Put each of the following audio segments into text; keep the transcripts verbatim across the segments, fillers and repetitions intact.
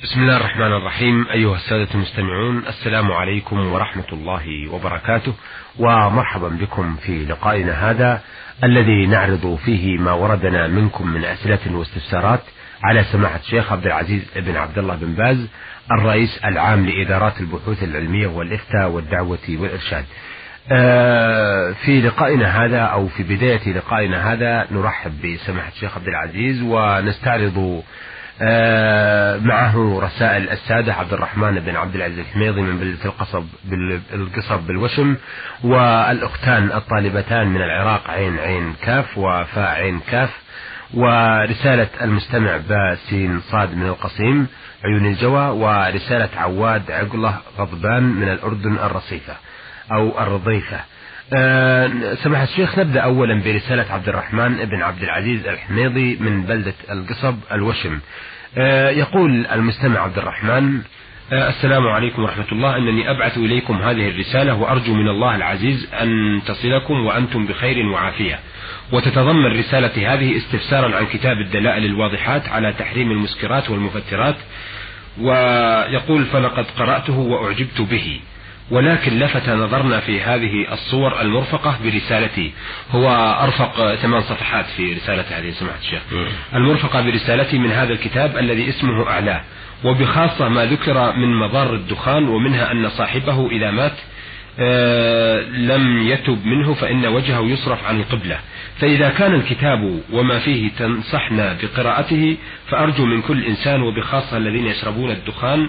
بسم الله الرحمن الرحيم. أيها السادة المستمعون، السلام عليكم ورحمة الله وبركاته، ومرحبا بكم في لقائنا هذا الذي نعرض فيه ما وردنا منكم من أسئلة واستفسارات على سماحة الشيخ عبد العزيز بن عبد الله بن باز، الرئيس العام لإدارات البحوث العلمية والإفتاء والدعوة والإرشاد. في لقائنا هذا أو في بداية لقائنا هذا نرحب بسماحة الشيخ عبد العزيز ونستعرض معه رسائل السادة عبد الرحمن بن عبد العزيز الحميضي من بلدة القصب بالقصب بالوشم، والأختان الطالبتان من العراق عين عين كاف وفاء عين كاف، ورسالة المستمع باسين صاد من القصيم عيون الجوى، ورسالة عواد عقله غضبان من الأردن الرصيفة أو الرضيفة. أه سماحة الشيخ، نبدأ أولا برسالة عبد الرحمن بن عبد العزيز الحميضي من بلدة القصب الوشم. أه يقول المستمع عبد الرحمن: أه السلام عليكم ورحمة الله، أنني أبعث إليكم هذه الرسالة وأرجو من الله العزيز أن تصلكم وأنتم بخير وعافية. وتتضمن رسالة هذه استفسارا عن كتاب الدلائل الواضحات على تحريم المسكرات والمفترات. ويقول: فلقد قرأته وأعجبت به، ولكن لفت نظرنا في هذه الصور المرفقة برسالتي. هو أرفق ثمان صفحات في رسالة هذه سماحة الشيخ، المرفقة برسالتي من هذا الكتاب الذي اسمه أعلاه، وبخاصة ما ذكر من مضار الدخان، ومنها أن صاحبه إذا مات آه لم يتب منه فإن وجهه يصرف عن القبلة. فإذا كان الكتاب وما فيه تنصحنا بقراءته، فأرجو من كل إنسان وبخاصة الذين يشربون الدخان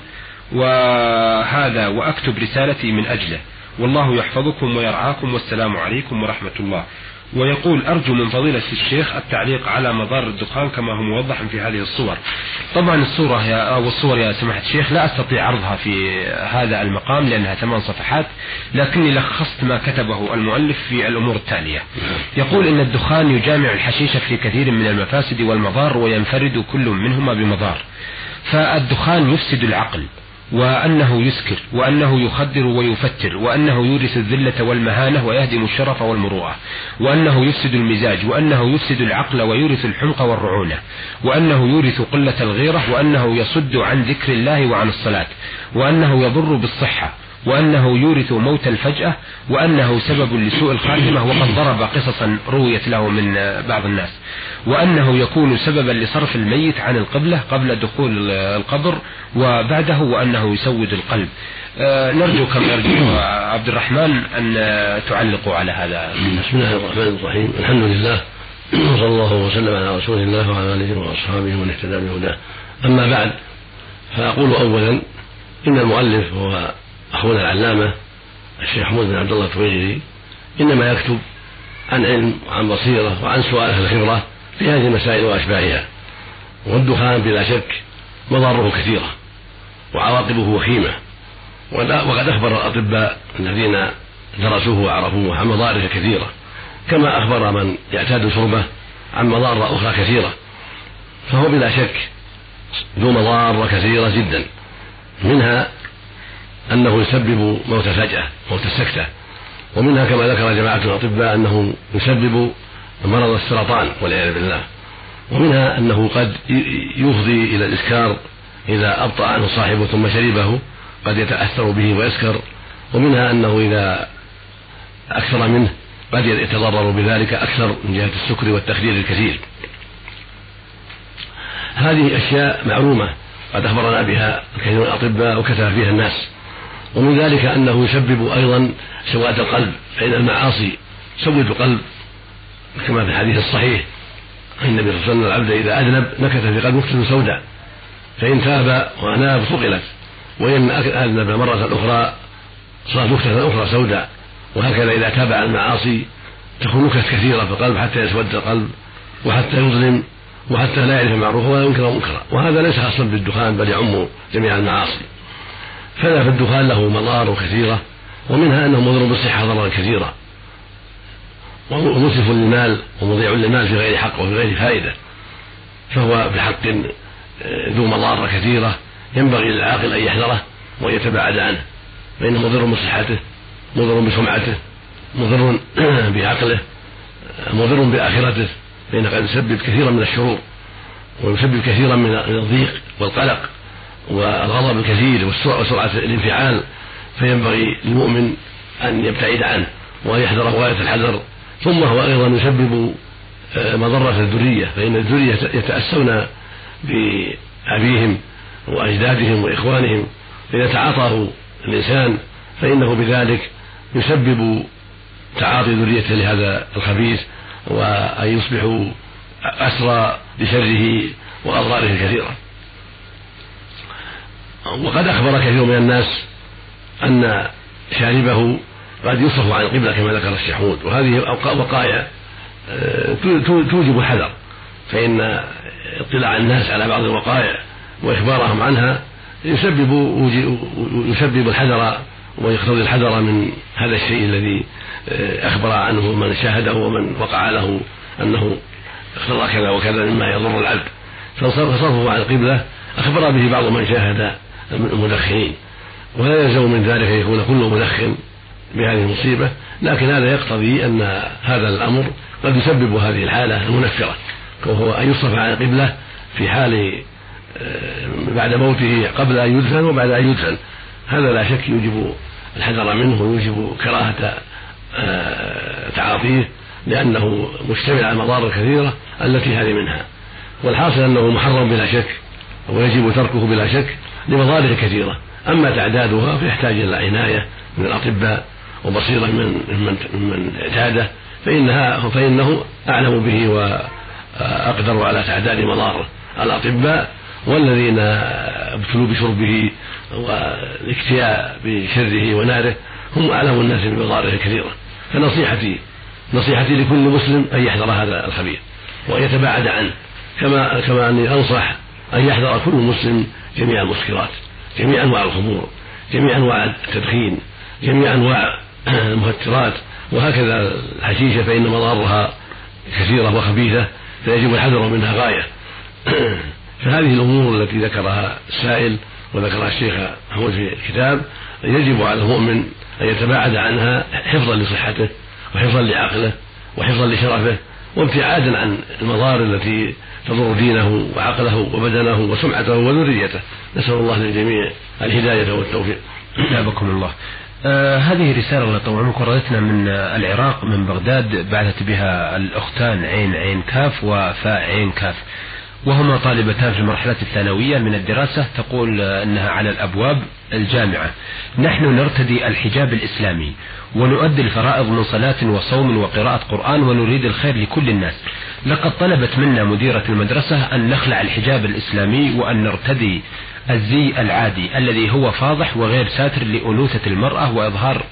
وهذا وأكتب رسالتي من أجله، والله يحفظكم ويرعاكم، والسلام عليكم ورحمة الله. ويقول: أرجو من فضيلة الشيخ التعليق على مضار الدخان كما هو موضح في هذه الصور. طبعا الصورة يا أو الصور يا سماحة الشيخ لا أستطيع عرضها في هذا المقام لأنها ثمان صفحات، لكني لخصت ما كتبه المؤلف في الأمور التالية. يقول إن الدخان يجامع الحشيش في كثير من المفاسد والمضار، وينفرد كل منهما بمضار. فالدخان يفسد العقل، وأنه يسكر، وأنه يخدر ويفتر، وأنه يورث الذلة والمهانة ويهدم الشرف والمروءة، وأنه يفسد المزاج، وأنه يفسد العقل ويورث الحمق والرعونة، وأنه يورث قلة الغيرة، وأنه يصد عن ذكر الله وعن الصلاة، وأنه يضر بالصحة، وأنه يورث موت الفجأة، وأنه سبب لسوء الخاتمة، وقد ضرب قصصا رويت له من بعض الناس، وأنه يكون سببا لصرف الميت عن القبلة قبل دخول القبر وبعده، وأنه يسود القلب. أه نرجو كما يرجو عبد الرحمن أن تعلقوا على هذا. بسم الله الرحمن الرحيم، الحمد لله، وصلى الله وسلم على رسول الله وعلى آله وأصحابه ومن اهتدى بهداه. أما بعد، فأقول أولا إن المؤلف هو أخونا العلامة الشيخ حمود بن عبد الله التويجري إنما يكتب عن علم وعن بصيرة وعن سؤال أهل الخبرة في هذه المسائل وأشباهها. والدخان بلا شك مضاره كثيرة وعواقبه وخيمة، وقد أخبر الأطباء الذين درسوه وعرفوه عن مضاره كثيرة، كما أخبر من يعتاد شربه عن مضار أخرى كثيرة. فهو بلا شك ذو مضار كثيرة جدا، منها أنه يسبب موت فجأة، موت السكتة، ومنها كما ذكر جماعة الأطباء أنه يسبب مرض السرطان والعياذ بالله، ومنها أنه قد يفضي إلى الإسكار إذا أبطأ عنه صاحبه ثم شربه، قد يتأثر به ويسكر، ومنها أنه إذا أكثر منه قد يتضرر بذلك أكثر من جهة السكر والتخدير الكثير. هذه أشياء معلومة قد أخبرنا بها كثير من الأطباء وكتب فيها الناس. ومن ذلك أنه يسبب أيضا سواد القلب، فإن المعاصي تسود القلب، كما في الحديث الصحيح عن النبي صلى الله عليه وسلم: العبد إذا أذنب نكت في قلبه نكتة سوداء، فإن تاب وأناب صقلت، وإن أذنب مرة أخرى صارت نكتة أخرى سوداء. وهكذا إذا تاب عن المعاصي تكون نكت كثيرة في القلب حتى يسود القلب وحتى يظلم وحتى لا يعرف معروفا ولا ينكر منكرا. وهذا ليس خاصا بالدخان بل يعم جميع المعاصي. فلا في الدخان له مضار كثيرة، ومنها أنه مضر بالصحة ضررا كثيرا، ومسرف للمال ومضيع للمال في غير حق وفي غير فائدة. فهو بحق ذو مضار كثيرة ينبغي للعاقل أن يحذره وأن يتباعد عنه، فإنه مضر بصحته، مضر بسمعته، مضر بعقله، مضر بآخرته، فإنه قد يسبب كثيرا من الشرور ويسبب كثيرا من الضيق والقلق والغضب الكثير وسرعة الانفعال، فينبغي للمؤمن أن يبتعد عنه وأن يحذر غاية الحذر. ثم هو أيضا يسبب مضرة الذرية، فإن الذرية يتأسون بأبيهم وأجدادهم وإخوانهم، فإذا تعاطاه الإنسان فإنه بذلك يسبب تعاطي ذريته لهذا الخبيث، وأن يصبحوا أسرى لشره وأضراره الكثيرة. وقد أخبر كثير من الناس أن شاربه قد يصرف عن القبلة كما ذكر الشحود، وهذه وقائع توجب الحذر، فإن اطلاع الناس على بعض الوقائع وإخبارهم عنها يسبب يسبب الحذر ويقتضي الحذر من هذا الشيء الذي أخبر عنه من شاهده ومن وقع له أنه اقتضى كذا وكذا مما يضر العبد. فصرفه عن القبلة أخبر به بعض من شاهد المدخنين، ولا يلزم من ذلك أن يكون كل مدخن بهذه المصيبة، لكن هذا يقتضي أن هذا الأمر قد يسبب هذه الحالة المنفرة، وهو أن يصرف عن القبلة في حال بعد موته قبل أن يدفن وبعد أن يدفن. هذا لا شك يوجب الحذر منه ويوجب كراهة تعاطيه، لأنه مشتمل على المضار الكثيرة التي هذه منها. والحاصل أنه محرم بلا شك ويجب تركه بلا شك لمضاره كثيرة، أما تعدادها فيحتاج إلى عناية من الأطباء وبصيرة من من, من اعتاده، فإنها فإنه أعلم به وأقدر على تعداد مضاره الأطباء، والذين ابتلوا بشربه والاكتياء بشره وناره هم أعلم الناس بمضاره الكثيرة. فنصيحتي نصيحتي لكل مسلم أن يحذر هذا الخبيث وأن يتباعد عنه، كما كما أني أنصح أن يحذر كل مسلم جميع المسكرات، جميع أنواع الخمور، جميع أنواع التدخين، جميع أنواع المهترات، وهكذا الحشيشة فإن مضارها كثيرة وخبيثة فيجب الحذر منها غاية. فهذه الأمور التي ذكرها السائل وذكرها الشيخ محمود في الكتاب يجب على المؤمن أن يتباعد عنها حفظا لصحته وحفظا لعقله وحفظا لشرفه، وابتعادا عن المضار التي تضر دينه وعقله وبدنه وسمعته وذريته. نسأل الله للجميع الهداية والتوفيق. أجابكم الله. آه هذه رسالة الله طبعا وردتنا من العراق من بغداد، بعثت بها الأختان عين عين كاف وفاء عين كاف، وهما طالبتان في المرحلة الثانوية من الدراسة. تقول أنها على الأبواب الجامعة: نحن نرتدي الحجاب الإسلامي ونؤدي الفرائض من صلاة وصوم وقراءة قرآن ونريد الخير لكل الناس. لقد طلبت منا مديرة المدرسة أن نخلع الحجاب الإسلامي وأن نرتدي الزي العادي الذي هو فاضح وغير ساتر لأنوثة المرأة وإظهار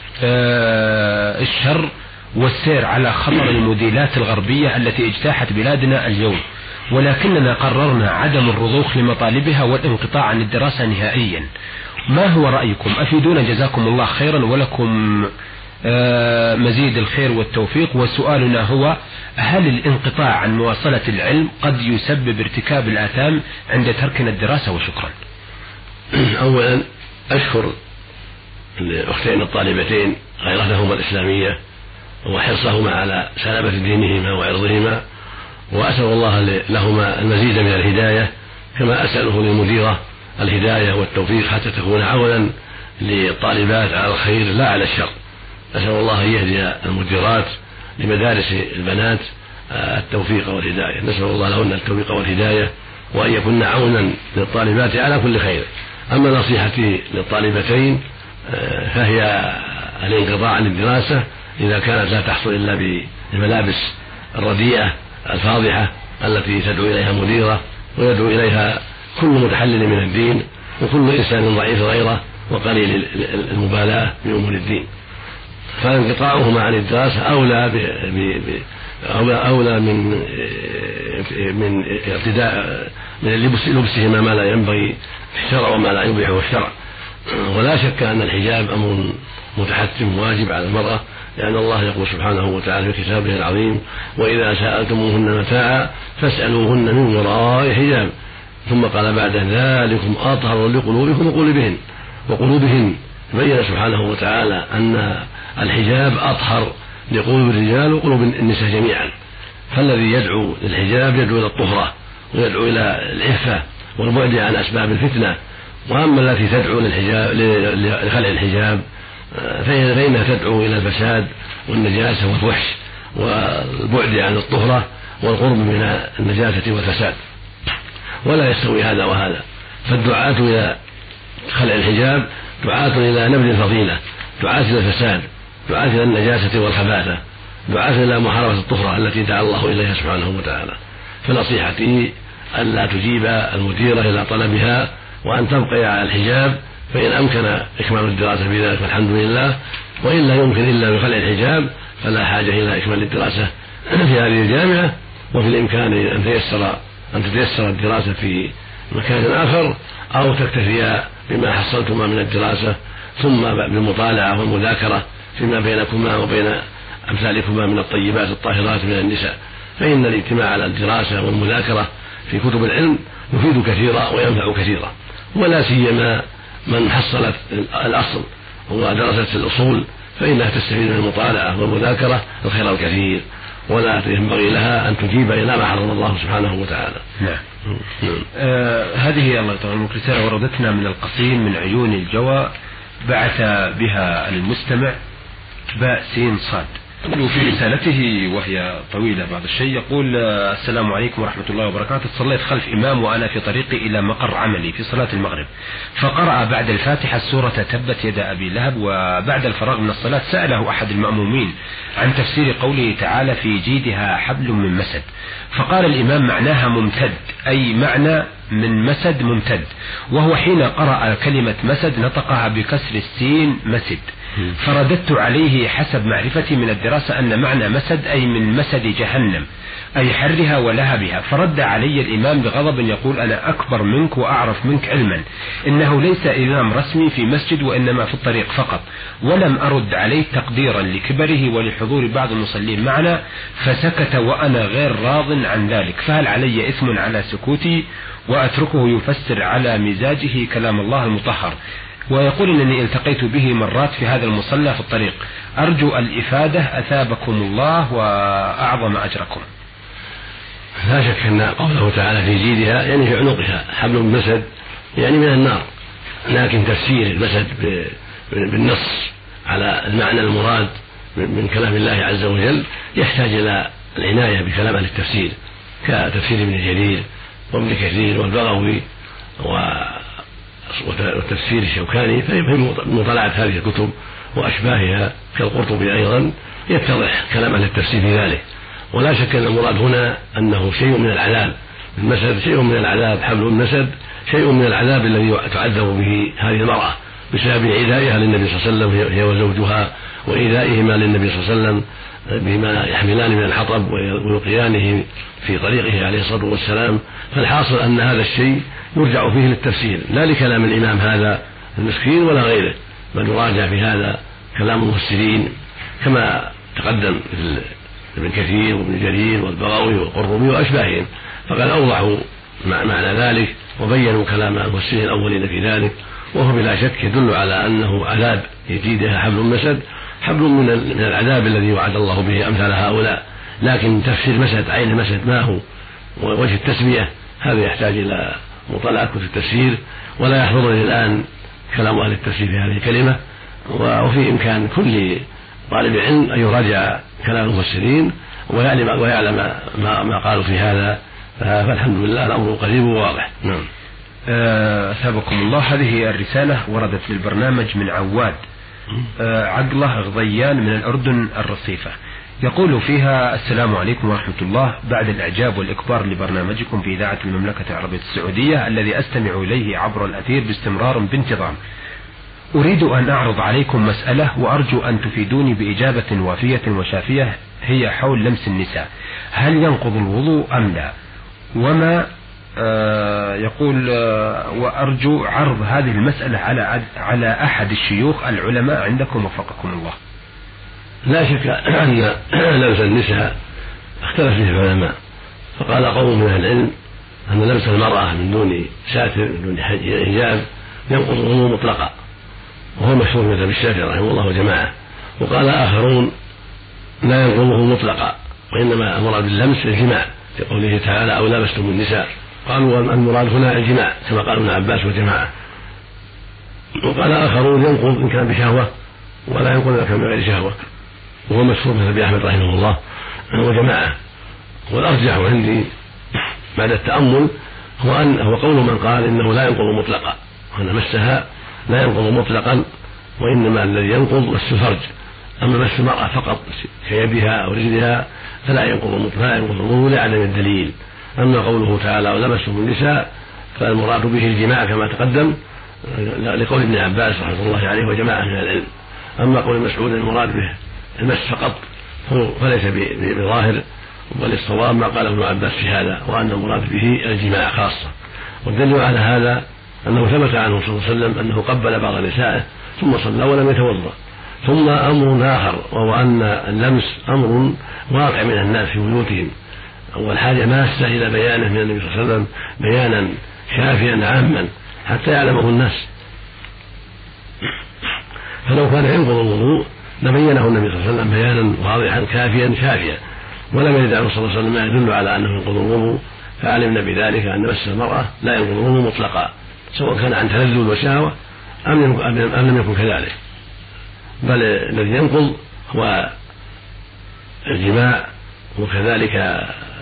آه الشر والسير على خطر الموديلات الغربية التي اجتاحت بلادنا اليوم، ولكننا قررنا عدم الرضوخ لمطالبها والانقطاع عن الدراسة نهائيا. ما هو رأيكم؟ أفيدونا جزاكم الله خيرا ولكم مزيد الخير والتوفيق. وسؤالنا هو: هل الانقطاع عن مواصلة العلم قد يسبب ارتكاب الآثام عند تركنا الدراسة؟ وشكرا. أولا أشكر الأختين الطالبتين غيرتهما الإسلامية وحرصهما على سلامة دينهما وعرضهما، وأسأل الله لهما المزيد من الهداية، كما أسأله للمديرة الهداية والتوفيق حتى تكون عونا للطالبات على الخير لا على الشر. أسأل الله أن يهدي المديرات لمدارس البنات التوفيق والهداية، نسأل الله لهن التوفيق والهداية وأن يكون عونا للطالبات على كل خير. أما نصيحتي للطالبتين فهي الانقطاع عن الدراسة إذا كانت لا تحصل إلا بالملابس الرديئة الفاضحة التي تدعو إليها مديرة ويدعو إليها كل متحلل من الدين وكل إنسان ضعيف غيره وقليل المبالاة بأمور الدين. فانقطاعهما عن الدراسة أولى ب... ب... ب... أولى من من ارتداء من لبس لبسهما ما لا ينبغي في الشرع وما لا يبيحه الشرع. ولا شك أن الحجاب أمر متحتم واجب على المرأة، لأن الله يقول سبحانه وتعالى في كتابه العظيم: وإذا سألتموهن متاعا فاسألوهن من وراء حجاب. ثم قال بعد ذلكم أطهر لقلوبكم وقلوبهن وقلوبهن. بين سبحانه وتعالى أن الحجاب أطهر لقلوب الرجال وقلوب النساء جميعا، فالذي يدعو للحجاب يدعو إلى الطهرة ويدعو إلى العفة والبعد عن أسباب الفتنة. وأما التي تدعو للحجاب لخلع الحجاب فإنها تدعو إلى الفساد والنجاسة والفحش والبعد عن الطهرة والقرب من النجاسة والفساد، ولا يستوي هذا وهذا. فالدعاة إلى خلع الحجاب دعاة إلى نبذ الفضيلة، دعاة إلى الفساد، دعاة إلى النجاسة والخباثة، دعاة إلى محاربة الطهرة التي دعا الله إليها سبحانه وتعالى. فنصيحتي ألا تجيب المديرة إلى طلبها وأن تبقي على الحجاب، فإن أمكن إكمال الدراسة في ذلك فالحمد لله، وإن لا يمكن إلا بخلع الحجاب فلا حاجة إلى إكمال الدراسة في هذه الجامعة، وفي الإمكان أن تيسر أن تتيسر الدراسة في مكان آخر، أو تكتفي بما حصلتما من الدراسة ثم بالمطالعة والمذاكرة فيما بينكما وبين أمثالكما من الطيبات الطاهرات من النساء. فإن الاجتماع على الدراسة والمذاكرة في كتب العلم يفيد كثيرا وينفع كثيرا، ولا سيما من حصلت الأصل ودرست الأصول فإنها تستفيد من المطالعة والمذاكرة الخير الكثير، ولا ينبغي لها أن تجيب إلى ما حرم الله سبحانه وتعالى. نعم. نعم. آه هذه الله تعالى رسالة وردتنا من القصيم من عيون الجوى، بعث بها المستمع باء سين صاد. في رسالته وهي طويلة بعض الشيء يقول: السلام عليكم ورحمة الله وبركاته. صليت خلف إمام وأنا في طريقي إلى مقر عملي في صلاة المغرب، فقرأ بعد الفاتحة سورة تبت يد أبي لهب، وبعد الفراغ من الصلاة سأله أحد المأمومين عن تفسير قوله تعالى في جيدها حبل من مسد، فقال الإمام معناها ممتد، أي معنى من مسد ممتد، وهو حين قرأ كلمة مسد نطقها بكسر السين مسد، فرددت عليه حسب معرفتي من الدراسة أن معنى مسد أي من مسد جهنم أي حرها ولهبها، فرد علي الإمام بغضب يقول: أنا أكبر منك وأعرف منك علما، إنه ليس إمام رسمي في مسجد وإنما في الطريق فقط. ولم أرد عليه تقديرا لكبره ولحضور بعض المصلين معنا، فسكت وأنا غير راض عن ذلك، فهل علي إثم على سكوتي وأتركه يفسر على مزاجه كلام الله المطهر؟ ويقول إنني التقيت به مرات في هذا المصلى في الطريق، أرجو الإفادة أثابكم الله وأعظم أجركم. لا شك أن قوله تعالى في جيدها يعني في عنقها حبل من مسد يعني من النار، لكن تفسير المسد بالنص على المعنى المراد من كلام الله عز وجل يحتاج إلى العناية بكلام أهل التفسير كتفسير ابن جرير وابن كثير والبغوي وتفسير الشوكاني. فمطالعة هذه الكتب وأشباهها كالقرطبي أيضا يتضح كلام أهل التفسير في ذلك. ولا شك أن المراد هنا أنه شيء من العذاب، المسد شيء من العذاب، حبل المسد شيء من العذاب الذي تعذب به هذه المرأة بسبب عدائها للنبي صلى الله عليه وسلم هي وزوجها، وإيذائهما للنبي صلى الله عليه وسلم بما يحملان من الحطب ويلقيانه في طريقه عليه الصلاة والسلام. فالحاصل أن هذا الشيء يرجع فيه للتفسير لا لكلام الإمام هذا المسكين ولا غيره، بل يراجع في هذا كلام المفسرين كما تقدم ابن كثير وابن جرير والبغوي والقرطبي وأشباههم، فقد أوضحوا معنى ذلك وبينوا كلام المفسرين الأولين في ذلك، وهو بلا شك يدل على أنه عذاب يجيدها حبل مسد، حبل من العذاب الذي وعد الله به أمثال هؤلاء. لكن تفسير مسد عين مسد ما هو ووجه التسمية هذا يحتاج إلى مطالعة كتب التفسير، ولا يحضرني الآن كلام أهل التفسير في هذه الكلمة. وفي إمكان كل طالب علم أن يراجع كلام المفسرين ويعلم, ويعلم ما, ما قالوا في هذا، فالحمد لله الأمر قريب وواضح. نعم. أثابكم الله. هذه الرسالة وردت للبرنامج من عواد عقله غضيان من الأردن الرصيفة، يقول فيها: السلام عليكم ورحمة الله، بعد الإعجاب والإكبار لبرنامجكم في إذاعة المملكة العربية السعودية الذي أستمع إليه عبر الأثير باستمرار بانتظام، أريد أن أعرض عليكم مسألة وأرجو أن تفيدوني بإجابة وافية وشافية، هي حول لمس النساء، هل ينقض الوضوء أم لا؟ وما آه يقول آه وأرجو عرض هذه المسألة على على أحد الشيوخ العلماء عندكم وفقكم الله. لا شك أن لمس النساء اختلف فيه العلماء، فقال قوم من أهل العلم أن لمس المرأة من دون ساتر من دون حجاب ينقض الوضوء مطلقا، وهو مشهور من مذهب الشافعي رحمه الله وجماعة. وقال آخرون لا ينقضه مطلقا، وإنما المراد باللمس الجماع، في قوله تعالى: أو لمستم النساء، قالوا المراد هنا الجماع كما قال ابن عباس وجماعة. وقال آخرون ينقض إن كان بشهوة ولا ينقض إذا كان بغير شهوة، وهو مشهور مثل أبي أحمد رحمه الله هو جماعة. والأرجح عندي بعد التأمل هو أن هو قول من قال إنه لا ينقض مطلقا، وأن مسها لا ينقض مطلقا، وإنما الذي ينقض مس الفرج، أما مس المرأة فقط كيدها أو رجلها فلا ينقض لا ينقض الوضوء لعدم الدليل. أما قوله تعالى ولمسه النساء فالمراد به الجماع كما تقدم لقول ابن عباس رحمه الله عليه وجماعة من العلم. أما قول مسعود المراد به المس فقط فليس بظاهر، وللصواب ما قال ابن عباس في هذا، وأن المراد به الجماع خاصة. والدليل على هذا أنه ثبت عنه صلى الله عليه وسلم أنه قبل بعض نسائه ثم صلى ولم يتوضأ. ثم أمر آخر وهو أن اللمس أمر واقع من الناس في بيوتهم، والحاجة ماسة إلى بيانه من النبي صلى الله عليه وسلم بيانا شافيا عاما حتى يعلمه الناس. فلو كان ينقض الوضوء لبينه النبي صلى الله عليه وسلم بيانا واضحا كافيا شافيا، ولم يرد عنه صلى الله عليه وسلم ما يدل على أنه ينقض الوضوء، فعلمنا بذلك أن مس المرأة لا ينقض الوضوء مطلقا، سواء كان عن تلذذ وشهوة أم لم يكن كذلك، بل الذي ينقض هو الجماع وكذلك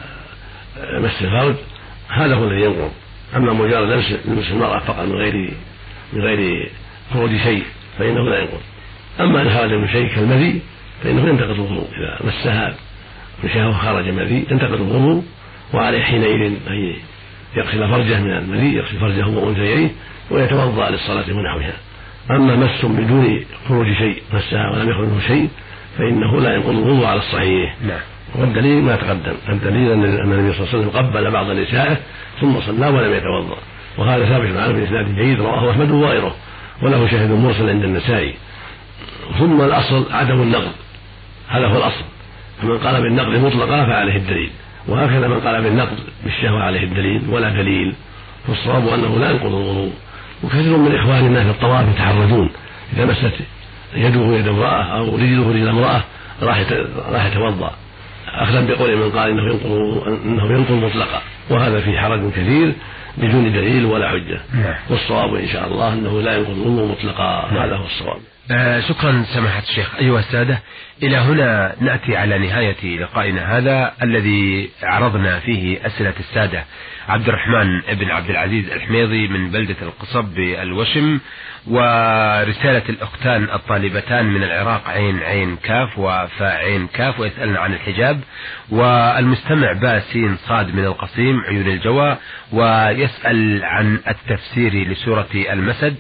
مس الفرج، هذا هو الذي ينقض. أما مجرد لمس المرأة فقط من غير من غير خروج شيء فإنه لا ينقض. أما إن خرج من شيء كالمذي فإنه ينتقض الوضوء، إذا مسها بشهوة خرج مذي ينتقض الوضوء، وعليه حينئذ أن يغسل فرجه من المذي، يغسل فرجه وأنثييه ويتوضأ للصلاة ونحوها. أما مس بدون خروج شيء مسها ولم يخرج منه شيء فإنه لا ينقض الوضوء على الصحيح. نعم. والدليل ما تقدم، الدليل أن النبي صلى الله عليه وسلم قبل بعض نسائه ثم صلى ولم يتوضأ، وهذا ثابت عنه بإسناد جيد رواه أحمد وغيره، وله شاهد مرسل عند النسائي. ثم الأصل عدم النقض، هذا هو الأصل، فمن قال بالنقض مطلقا فعليه الدليل، وهكذا من قال بالنقض بالشهوة عليه الدليل ولا دليل. فالصواب أنه لا ينقض الوضوء. وكثير من إخواننا في الطواف يتحرجون إذا مست يده يد امرأة أو رجله رجل امرأة راح يتوضأ، أخذا بقول من قال إنه ينقض إنه ينقض مطلقا، وهذا في حرج كثير بدون دليل ولا حجة. والصواب إن شاء الله أنه لا ينقض الوضوء مطلقا، هذا هو الصواب. آه شكرا سماحة الشيخ. أيها السادة، إلى هنا نأتي على نهاية لقائنا هذا الذي عرضنا فيه أسئلة السادة عبد الرحمن بن عبد العزيز الحميضي من بلدة القصب بالوشم، ورسالة الأختان الطالبتان من العراق عين عين كاف وفاء عين كاف ويسألن عن الحجاب، والمستمع باسين صاد من القصيم عيون الجوى ويسأل عن التفسير لسورة المسد،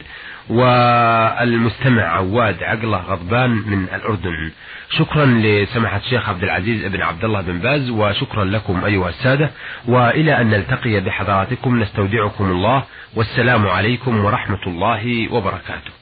والمستمع عواد عقله غضبان من الأردن. شكرا لسماحة الشيخ عبد العزيز بن عبد الله بن باز، وشكرا لكم أيها السادة، وإلى أن نلتقي بحضراتكم نستودعكم الله، والسلام عليكم ورحمة الله وبركاته.